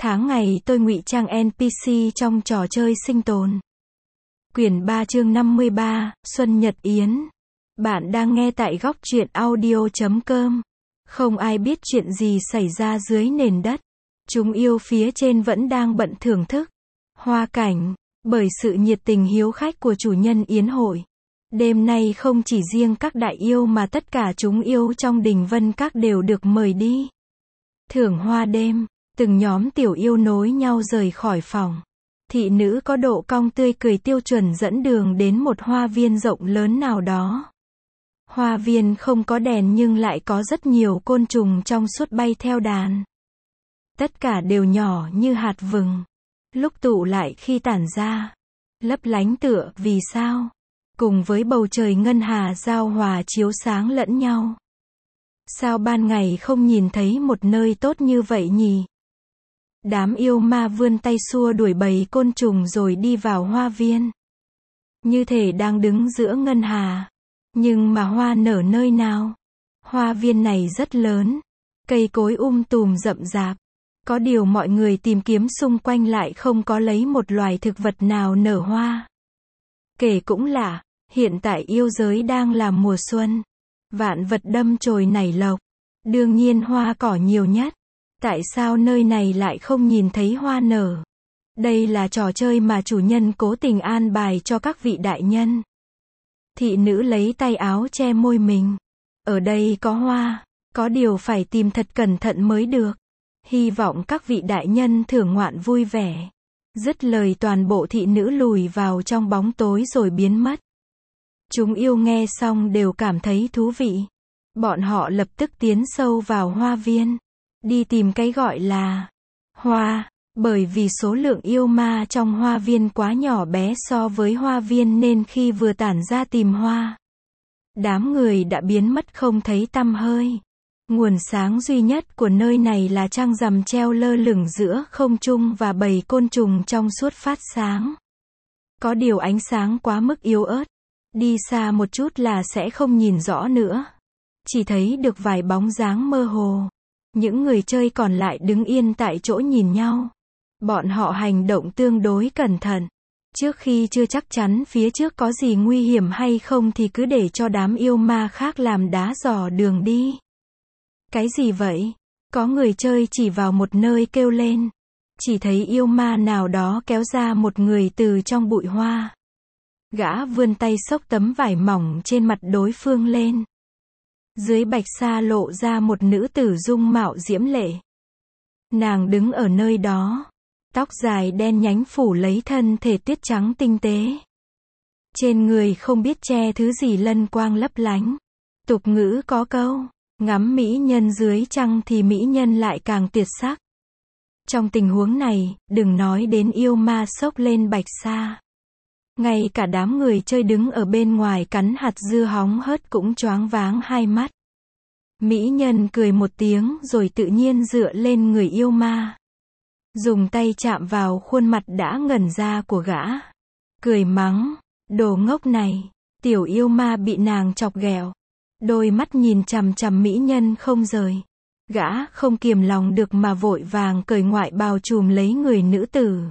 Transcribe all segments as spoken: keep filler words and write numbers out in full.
Tháng ngày tôi ngụy trang en pê xê trong trò chơi sinh tồn. Quyển ba chương năm mươi ba, Xuân Nhật Yến. Bạn đang nghe tại góc truyện audio chấm com. Không ai biết chuyện gì xảy ra dưới nền đất. Chúng yêu phía trên vẫn đang bận thưởng thức hoa cảnh, bởi sự nhiệt tình hiếu khách của chủ nhân yến hội. Đêm nay không chỉ riêng các đại yêu mà tất cả chúng yêu trong đình Vân Các đều được mời đi thưởng hoa đêm. Từng nhóm tiểu yêu nối nhau rời khỏi phòng. Thị nữ có độ cong tươi cười tiêu chuẩn dẫn đường đến một hoa viên rộng lớn nào đó. Hoa viên không có đèn nhưng lại có rất nhiều côn trùng trong suốt bay theo đàn. Tất cả đều nhỏ như hạt vừng. Lúc tụ lại khi tản ra, lấp lánh tựa vì sao, cùng với bầu trời ngân hà giao hòa chiếu sáng lẫn nhau. Sao ban ngày không nhìn thấy một nơi tốt như vậy nhỉ? Đám yêu ma vươn tay xua đuổi bầy côn trùng rồi đi vào hoa viên. Như thể đang đứng giữa ngân hà. Nhưng mà hoa nở nơi nào? Hoa viên này rất lớn. Cây cối um tùm rậm rạp. Có điều mọi người tìm kiếm xung quanh lại không có lấy một loài thực vật nào nở hoa. Kể cũng lạ, hiện tại yêu giới đang là mùa xuân. Vạn vật đâm chồi nảy lộc. Đương nhiên hoa cỏ nhiều nhất. Tại sao nơi này lại không nhìn thấy hoa nở? Đây là trò chơi mà chủ nhân cố tình an bài cho các vị đại nhân. Thị nữ lấy tay áo che môi mình. Ở đây có hoa, có điều phải tìm thật cẩn thận mới được. Hy vọng các vị đại nhân thưởng ngoạn vui vẻ. Dứt lời toàn bộ thị nữ lùi vào trong bóng tối rồi biến mất. Chúng yêu nghe xong đều cảm thấy thú vị. Bọn họ lập tức tiến sâu vào hoa viên. Đi tìm cái gọi là hoa, bởi vì số lượng yêu ma trong hoa viên quá nhỏ bé so với hoa viên nên khi vừa tản ra tìm hoa, đám người đã biến mất không thấy tăm hơi. Nguồn sáng duy nhất của nơi này là trăng rằm treo lơ lửng giữa không trung và bầy côn trùng trong suốt phát sáng. Có điều ánh sáng quá mức yếu ớt, đi xa một chút là sẽ không nhìn rõ nữa. Chỉ thấy được vài bóng dáng mơ hồ. Những người chơi còn lại đứng yên tại chỗ nhìn nhau. Bọn họ hành động tương đối cẩn thận. Trước khi chưa chắc chắn phía trước có gì nguy hiểm hay không thì cứ để cho đám yêu ma khác làm đá dò đường đi. Cái gì vậy? Có người chơi chỉ vào một nơi kêu lên. Chỉ thấy yêu ma nào đó kéo ra một người từ trong bụi hoa. Gã vươn tay xốc tấm vải mỏng trên mặt đối phương lên. Dưới bạch sa lộ ra một nữ tử dung mạo diễm lệ. Nàng đứng ở nơi đó. Tóc dài đen nhánh phủ lấy thân thể tuyết trắng tinh tế. Trên người không biết che thứ gì lân quang lấp lánh. Tục ngữ có câu, ngắm mỹ nhân dưới trăng thì mỹ nhân lại càng tuyệt sắc. Trong tình huống này, đừng nói đến yêu ma xốc lên bạch sa. Ngay cả đám người chơi đứng ở bên ngoài cắn hạt dưa hóng hớt cũng choáng váng hai mắt. Mỹ nhân cười một tiếng rồi tự nhiên dựa lên người yêu ma. Dùng tay chạm vào khuôn mặt đã ngẩn ra của gã. Cười mắng, đồ ngốc này. Tiểu yêu ma bị nàng chọc ghẹo. Đôi mắt nhìn chằm chằm mỹ nhân không rời. Gã không kiềm lòng được mà vội vàng cởi ngoại bào trùm lấy người nữ tử.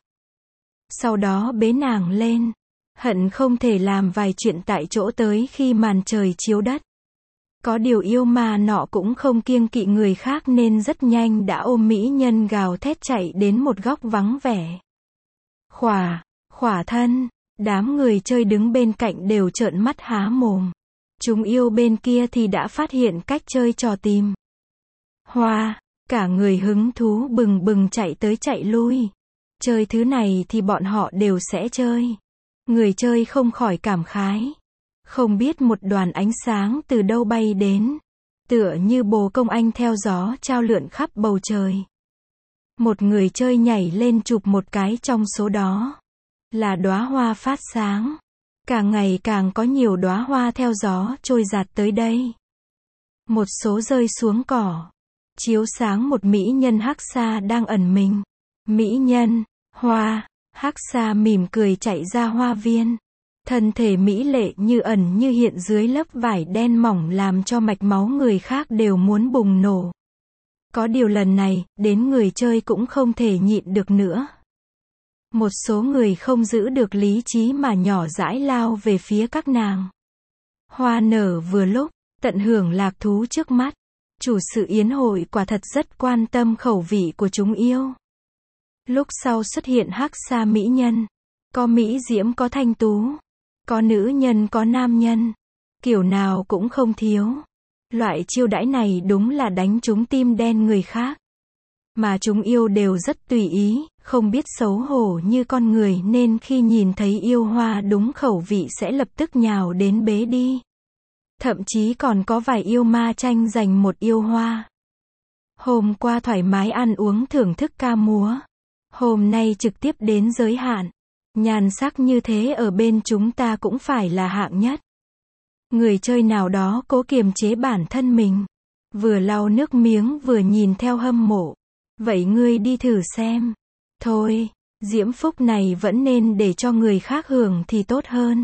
Sau đó bế nàng lên. Hận không thể làm vài chuyện tại chỗ tới khi màn trời chiếu đất. Có điều yêu ma nọ cũng không kiêng kỵ người khác nên rất nhanh đã ôm mỹ nhân gào thét chạy đến một góc vắng vẻ. Khỏa, khỏa thân, đám người chơi đứng bên cạnh đều trợn mắt há mồm. Chúng yêu bên kia thì đã phát hiện cách chơi trò tìm hoa, cả người hứng thú bừng bừng chạy tới chạy lui. Chơi thứ này thì bọn họ đều sẽ chơi. Người chơi không khỏi cảm khái. Không biết một đoàn ánh sáng từ đâu bay đến. Tựa như bồ công anh theo gió trao lượn khắp bầu trời. Một người chơi nhảy lên chụp một cái trong số đó. Là đóa hoa phát sáng. Càng ngày càng có nhiều đóa hoa theo gió trôi dạt tới đây. Một số rơi xuống cỏ. Chiếu sáng một mỹ nhân hắc sa đang ẩn mình. Mỹ nhân, hoa. Hắc sa mỉm cười chạy ra hoa viên. Thân thể mỹ lệ như ẩn như hiện dưới lớp vải đen mỏng làm cho mạch máu người khác đều muốn bùng nổ. Có điều lần này, đến người chơi cũng không thể nhịn được nữa. Một số người không giữ được lý trí mà nhỏ dãi lao về phía các nàng. Hoa nở vừa lúc, tận hưởng lạc thú trước mắt. Chủ sự yến hội quả thật rất quan tâm khẩu vị của chúng yêu. Lúc sau xuất hiện hắc sa mỹ nhân. Có mỹ diễm có thanh tú. Có nữ nhân có nam nhân. Kiểu nào cũng không thiếu. Loại chiêu đãi này đúng là đánh trúng tim đen người khác. Mà chúng yêu đều rất tùy ý, không biết xấu hổ như con người nên khi nhìn thấy yêu hoa đúng khẩu vị sẽ lập tức nhào đến bế đi. Thậm chí còn có vài yêu ma tranh giành một yêu hoa. Hôm qua thoải mái ăn uống thưởng thức ca múa. Hôm nay trực tiếp đến giới hạn. Nhan sắc như thế ở bên chúng ta cũng phải là hạng nhất. Người chơi nào đó cố kiềm chế bản thân mình. Vừa lau nước miếng vừa nhìn theo hâm mộ. Vậy ngươi đi thử xem. Thôi, diễm phúc này vẫn nên để cho người khác hưởng thì tốt hơn.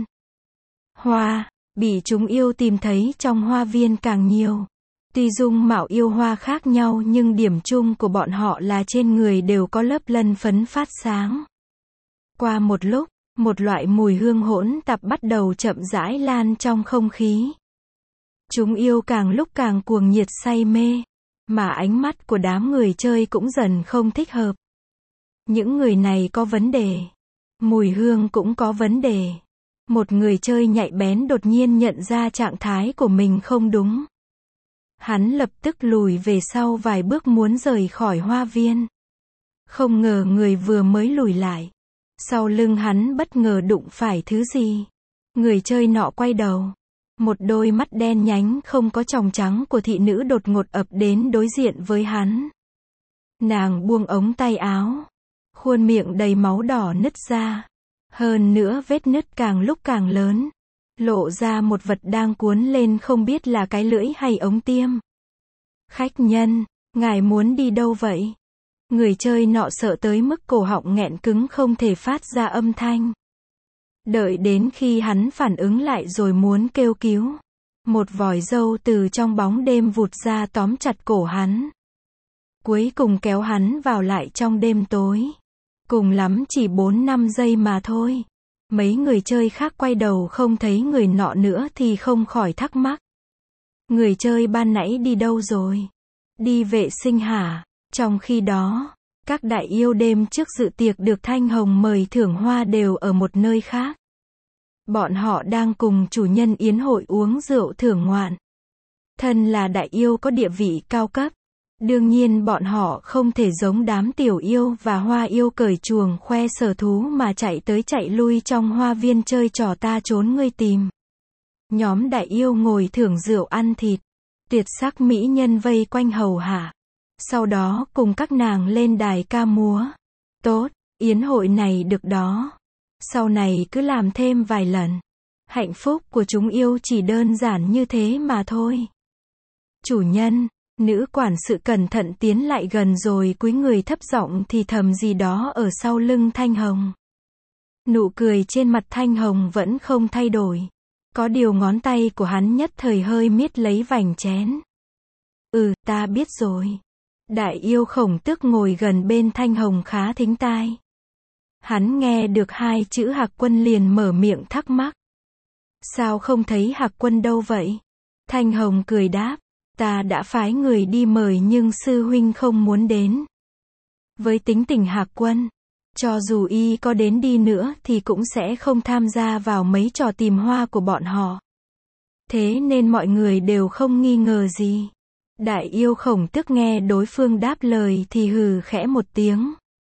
Hoa, bị chúng yêu tìm thấy trong hoa viên càng nhiều. Tuy dung mạo yêu hoa khác nhau nhưng điểm chung của bọn họ là trên người đều có lớp lân phấn phát sáng. Qua một lúc, một loại mùi hương hỗn tạp bắt đầu chậm rãi lan trong không khí. Chúng yêu càng lúc càng cuồng nhiệt say mê, mà ánh mắt của đám người chơi cũng dần không thích hợp. Những người này có vấn đề. Mùi hương cũng có vấn đề. Một người chơi nhạy bén đột nhiên nhận ra trạng thái của mình không đúng. Hắn lập tức lùi về sau vài bước muốn rời khỏi hoa viên. Không ngờ người vừa mới lùi lại. Sau lưng hắn bất ngờ đụng phải thứ gì. Người chơi nọ quay đầu. Một đôi mắt đen nhánh không có tròng trắng của thị nữ đột ngột ập đến đối diện với hắn. Nàng buông ống tay áo. Khuôn miệng đầy máu đỏ nứt ra. Hơn nữa vết nứt càng lúc càng lớn. Lộ ra một vật đang cuốn lên không biết là cái lưỡi hay ống tiêm. Khách nhân, ngài muốn đi đâu vậy? Người chơi nọ sợ tới mức cổ họng nghẹn cứng không thể phát ra âm thanh. Đợi đến khi hắn phản ứng lại rồi muốn kêu cứu. Một vòi râu từ trong bóng đêm vụt ra tóm chặt cổ hắn. Cuối cùng kéo hắn vào lại trong đêm tối. Cùng lắm chỉ bốn năm giây mà thôi. Mấy người chơi khác quay đầu không thấy người nọ nữa thì không khỏi thắc mắc. Người chơi ban nãy đi đâu rồi? Đi vệ sinh hả? Trong khi đó, các đại yêu đêm trước dự tiệc được Thanh Hồng mời thưởng hoa đều ở một nơi khác. Bọn họ đang cùng chủ nhân yến hội uống rượu thưởng ngoạn. Thân là đại yêu có địa vị cao cấp. Đương nhiên bọn họ không thể giống đám tiểu yêu và hoa yêu cởi chuồng khoe sở thú mà chạy tới chạy lui trong hoa viên chơi trò ta trốn ngươi tìm. Nhóm đại yêu ngồi thưởng rượu ăn thịt. Tuyệt sắc mỹ nhân vây quanh hầu hạ. Sau đó cùng các nàng lên đài ca múa. Tốt, yến hội này được đó. Sau này cứ làm thêm vài lần. Hạnh phúc của chúng yêu chỉ đơn giản như thế mà thôi. Chủ nhân, nữ quản sự cẩn thận tiến lại gần rồi cúi người thấp giọng thì thầm gì đó ở sau lưng Thanh Hồng. Nụ cười trên mặt Thanh Hồng vẫn không thay đổi. Có điều ngón tay của hắn nhất thời hơi miết lấy vành chén. Ừ, ta biết rồi. Đại yêu Khổng Tước ngồi gần bên Thanh Hồng khá thính tai. Hắn nghe được hai chữ Hạc Quân liền mở miệng thắc mắc. Sao không thấy Hạc Quân đâu vậy? Thanh Hồng cười đáp. Ta đã phái người đi mời nhưng sư huynh không muốn đến. Với tính tình Hạc Quân, cho dù y có đến đi nữa thì cũng sẽ không tham gia vào mấy trò tìm hoa của bọn họ. Thế nên mọi người đều không nghi ngờ gì. Đại yêu Khổng Tước nghe đối phương đáp lời thì hừ khẽ một tiếng.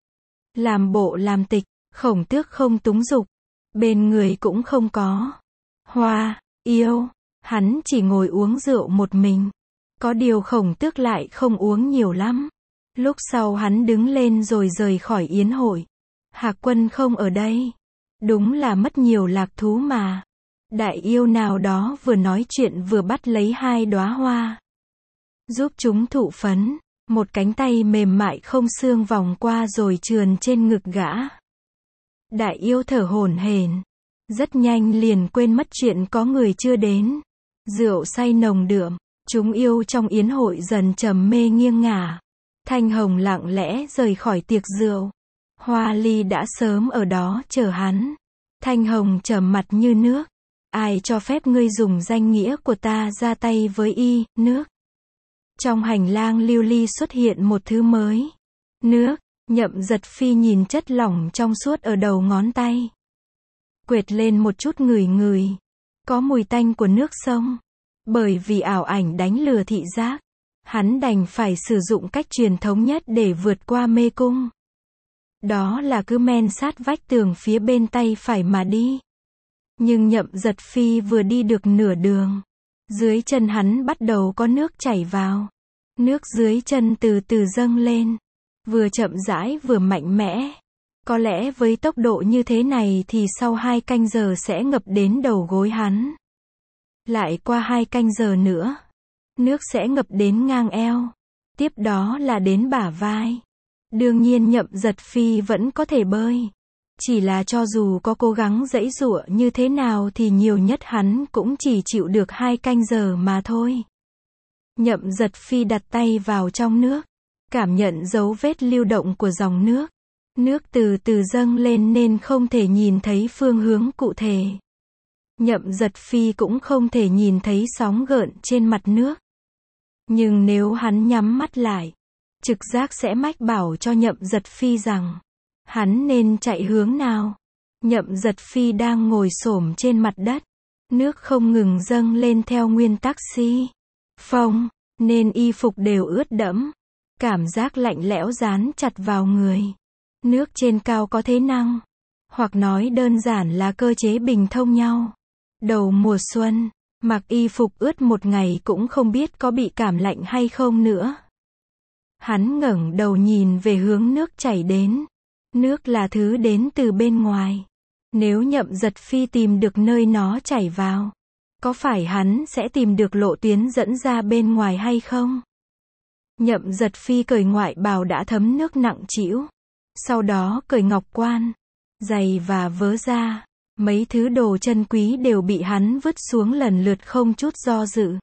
Làm bộ làm tịch, Khổng Tước không túng dục. Bên người cũng không có hoa, yêu. Hắn chỉ ngồi uống rượu một mình. Có điều Khổng Tước lại không uống nhiều lắm. Lúc sau hắn đứng lên rồi rời khỏi yến hội. Hạc Quân không ở đây. Đúng là mất nhiều lạc thú mà. Đại yêu nào đó vừa nói chuyện vừa bắt lấy hai đóa hoa. Giúp chúng thụ phấn. Một cánh tay mềm mại không xương vòng qua rồi trườn trên ngực gã. Đại yêu thở hổn hển. Rất nhanh liền quên mất chuyện có người chưa đến. Rượu say nồng đượm. Chúng yêu trong yến hội dần trầm mê nghiêng ngả. Thanh Hồng lặng lẽ rời khỏi tiệc rượu. Hoa Ly đã sớm ở đó chờ hắn. Thanh Hồng trầm mặt như nước. Ai cho phép ngươi dùng danh nghĩa của ta ra tay với y, nước. Trong hành lang lưu ly xuất hiện một thứ mới. Nước. Nhậm Giật Phi nhìn chất lỏng trong suốt ở đầu ngón tay. Quệt lên một chút ngửi ngửi. Có mùi tanh của nước sông. Bởi vì ảo ảnh đánh lừa thị giác, hắn đành phải sử dụng cách truyền thống nhất để vượt qua mê cung. Đó là cứ men sát vách tường phía bên tay phải mà đi. Nhưng Nhậm Giật Phi vừa đi được nửa đường, dưới chân hắn bắt đầu có nước chảy vào. Nước dưới chân từ từ dâng lên, vừa chậm rãi vừa mạnh mẽ. Có lẽ với tốc độ như thế này thì sau hai canh giờ sẽ ngập đến đầu gối hắn. Lại qua hai canh giờ nữa, nước sẽ ngập đến ngang eo. Tiếp đó là đến bả vai. Đương nhiên Nhậm Giật Phi vẫn có thể bơi. Chỉ là cho dù có cố gắng giãy giụa như thế nào thì nhiều nhất hắn cũng chỉ chịu được hai canh giờ mà thôi. Nhậm Giật Phi đặt tay vào trong nước, cảm nhận dấu vết lưu động của dòng nước. Nước từ từ dâng lên nên không thể nhìn thấy phương hướng cụ thể. Nhậm Giật Phi cũng không thể nhìn thấy sóng gợn trên mặt nước. Nhưng nếu hắn nhắm mắt lại, trực giác sẽ mách bảo cho Nhậm Giật Phi rằng hắn nên chạy hướng nào. Nhậm Giật Phi đang ngồi xổm trên mặt đất. Nước không ngừng dâng lên theo nguyên tắc si phong, nên y phục đều ướt đẫm. Cảm giác lạnh lẽo dán chặt vào người. Nước trên cao có thế năng, hoặc nói đơn giản là cơ chế bình thông nhau. Đầu mùa xuân, mặc y phục ướt một ngày cũng không biết có bị cảm lạnh hay không nữa. Hắn ngẩng đầu nhìn về hướng nước chảy đến. Nước là thứ đến từ bên ngoài. Nếu Nhậm Giật Phi tìm được nơi nó chảy vào, có phải hắn sẽ tìm được lộ tuyến dẫn ra bên ngoài hay không? Nhậm Giật Phi cởi ngoại bào đã thấm nước nặng trĩu. Sau đó cởi ngọc quan, giày và vớ ra. Mấy thứ đồ chân quý đều bị hắn vứt xuống lần lượt không chút do dự.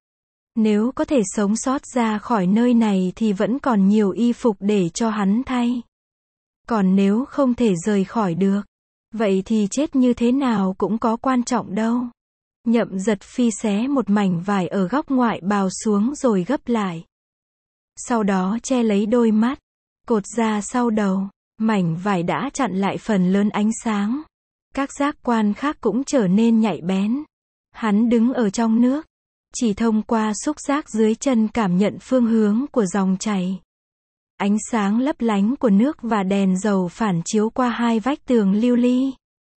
Nếu có thể sống sót ra khỏi nơi này thì vẫn còn nhiều y phục để cho hắn thay. Còn nếu không thể rời khỏi được, vậy thì chết như thế nào cũng có quan trọng đâu. Nhậm Giật Phi xé một mảnh vải ở góc ngoại bào xuống rồi gấp lại. Sau đó che lấy đôi mắt, cột ra sau đầu. Mảnh vải đã chặn lại phần lớn ánh sáng. Các giác quan khác cũng trở nên nhạy bén. Hắn đứng ở trong nước, chỉ thông qua xúc giác dưới chân cảm nhận phương hướng của dòng chảy. Ánh sáng lấp lánh của nước và đèn dầu phản chiếu qua hai vách tường lưu ly.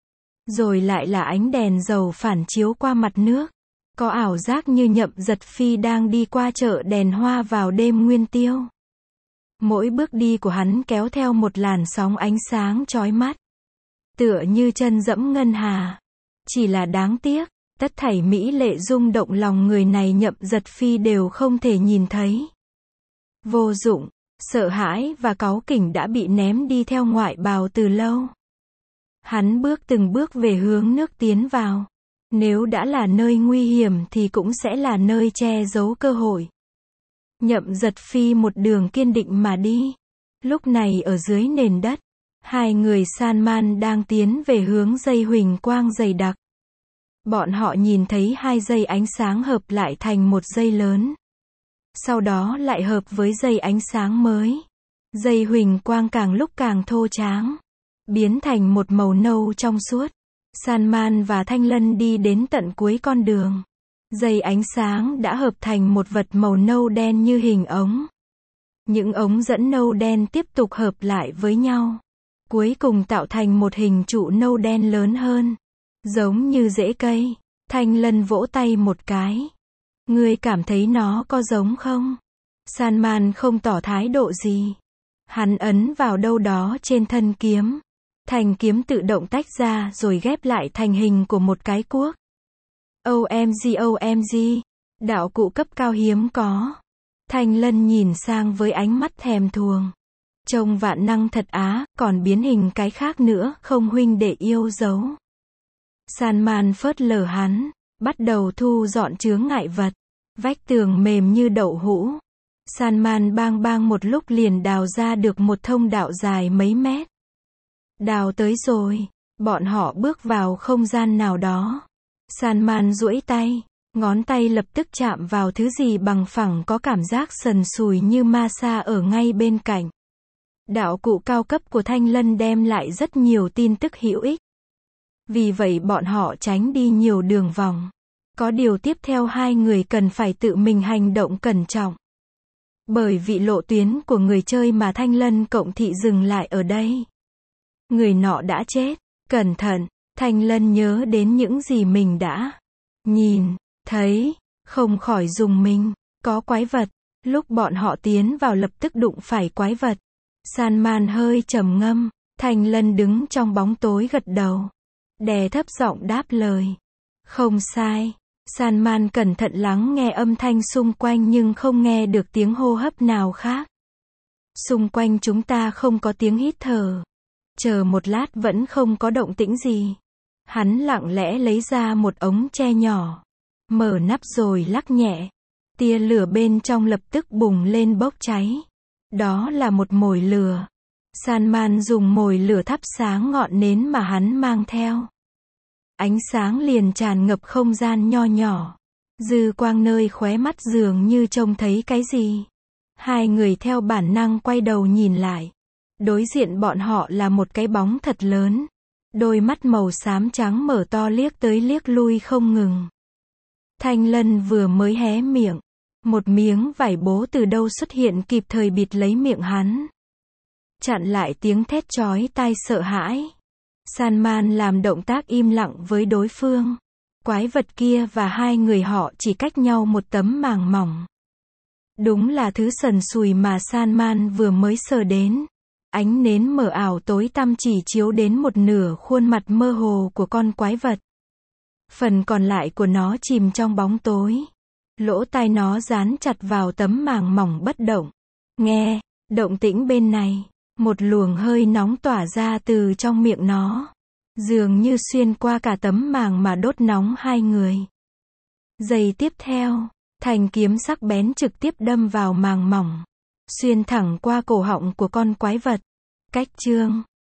Rồi lại là ánh đèn dầu phản chiếu qua mặt nước. Có ảo giác như Nhậm Giật Phi đang đi qua chợ đèn hoa vào đêm nguyên tiêu. Mỗi bước đi của hắn kéo theo một làn sóng ánh sáng chói mắt. Tựa như chân dẫm ngân hà. Chỉ là đáng tiếc, tất thảy mỹ lệ rung động lòng người này Nhậm Giật Phi đều không thể nhìn thấy. Vô dụng, sợ hãi và cáu kỉnh đã bị ném đi theo ngoại bào từ lâu. Hắn bước từng bước về hướng nước tiến vào. Nếu đã là nơi nguy hiểm thì cũng sẽ là nơi che giấu cơ hội. Nhậm Giật Phi một đường kiên định mà đi. Lúc này ở dưới nền đất, hai người san man đang tiến về hướng dây huỳnh quang dày đặc. Bọn họ nhìn thấy hai dây ánh sáng hợp lại thành một dây lớn. Sau đó lại hợp với dây ánh sáng mới. Dây huỳnh quang càng lúc càng thô tráng, biến thành một màu nâu trong suốt. San Man và Thanh Lân đi đến tận cuối con đường. Dây ánh sáng đã hợp thành một vật màu nâu đen như hình ống. Những ống dẫn nâu đen tiếp tục hợp lại với nhau. Cuối cùng tạo thành một hình trụ nâu đen lớn hơn. Giống như rễ cây. Thanh Lân vỗ tay một cái. Ngươi cảm thấy nó có giống không? San Man không tỏ thái độ gì. Hắn ấn vào đâu đó trên thân kiếm. Thanh kiếm tự động tách ra rồi ghép lại thành hình của một cái cuốc. ô em giê ô em giê, đạo cụ cấp cao hiếm có. Thanh Lân nhìn sang với ánh mắt thèm thuồng. Trông vạn năng thật á, còn biến hình cái khác nữa, không huynh để yêu dấu. San Man phớt lờ hắn, bắt đầu thu dọn chướng ngại vật. Vách tường mềm như đậu hũ. Salman bang bang một lúc liền đào ra được một thông đạo dài mấy mét. Đào tới rồi. Bọn họ bước vào không gian nào đó. Salman duỗi tay. Ngón tay lập tức chạm vào thứ gì bằng phẳng có cảm giác sần sùi như ma sa ở ngay bên cạnh. Đạo cụ cao cấp của Thanh Lân đem lại rất nhiều tin tức hữu ích. Vì vậy bọn họ tránh đi nhiều đường vòng. Có điều tiếp theo hai người cần phải tự mình hành động cẩn trọng. Bởi vì lộ tuyến của người chơi mà Thanh Lân cộng thị dừng lại ở đây. Người nọ đã chết. Cẩn thận, Thanh Lân nhớ đến những gì mình đã nhìn, thấy, không khỏi rùng mình. Có quái vật. Lúc bọn họ tiến vào lập tức đụng phải quái vật. Salman hơi trầm ngâm. Thanh Lân đứng trong bóng tối gật đầu. Đè thấp giọng đáp lời. Không sai. Salman cẩn thận lắng nghe âm thanh xung quanh nhưng không nghe được tiếng hô hấp nào khác. Xung quanh chúng ta không có tiếng hít thở. Chờ một lát vẫn không có động tĩnh gì. Hắn lặng lẽ lấy ra một ống tre nhỏ. Mở nắp rồi lắc nhẹ. Tia lửa bên trong lập tức bùng lên bốc cháy. Đó là một mồi lửa. Salman dùng mồi lửa thắp sáng ngọn nến mà hắn mang theo. Ánh sáng liền tràn ngập không gian nho nhỏ. Dư quang nơi khóe mắt dường như trông thấy cái gì. Hai người theo bản năng quay đầu nhìn lại. Đối diện bọn họ là một cái bóng thật lớn. Đôi mắt màu xám trắng mở to liếc tới liếc lui không ngừng. Thanh Lân vừa mới hé miệng. Một miếng vải bố từ đâu xuất hiện kịp thời bịt lấy miệng hắn. Chặn lại tiếng thét chói tai sợ hãi. Salman làm động tác im lặng với đối phương. Quái vật kia và hai người họ chỉ cách nhau một tấm màng mỏng. Đúng là thứ sần sùi mà Salman vừa mới sờ đến. Ánh nến mờ ảo tối tăm chỉ chiếu đến một nửa khuôn mặt mơ hồ của con quái vật. Phần còn lại của nó chìm trong bóng tối. Lỗ tai nó dán chặt vào tấm màng mỏng bất động. Nghe, động tĩnh bên này. Một luồng hơi nóng tỏa ra từ trong miệng nó. Dường như xuyên qua cả tấm màng mà đốt nóng hai người. Giây tiếp theo, thanh kiếm sắc bén trực tiếp đâm vào màng mỏng. Xuyên thẳng qua cổ họng của con quái vật. Cách chương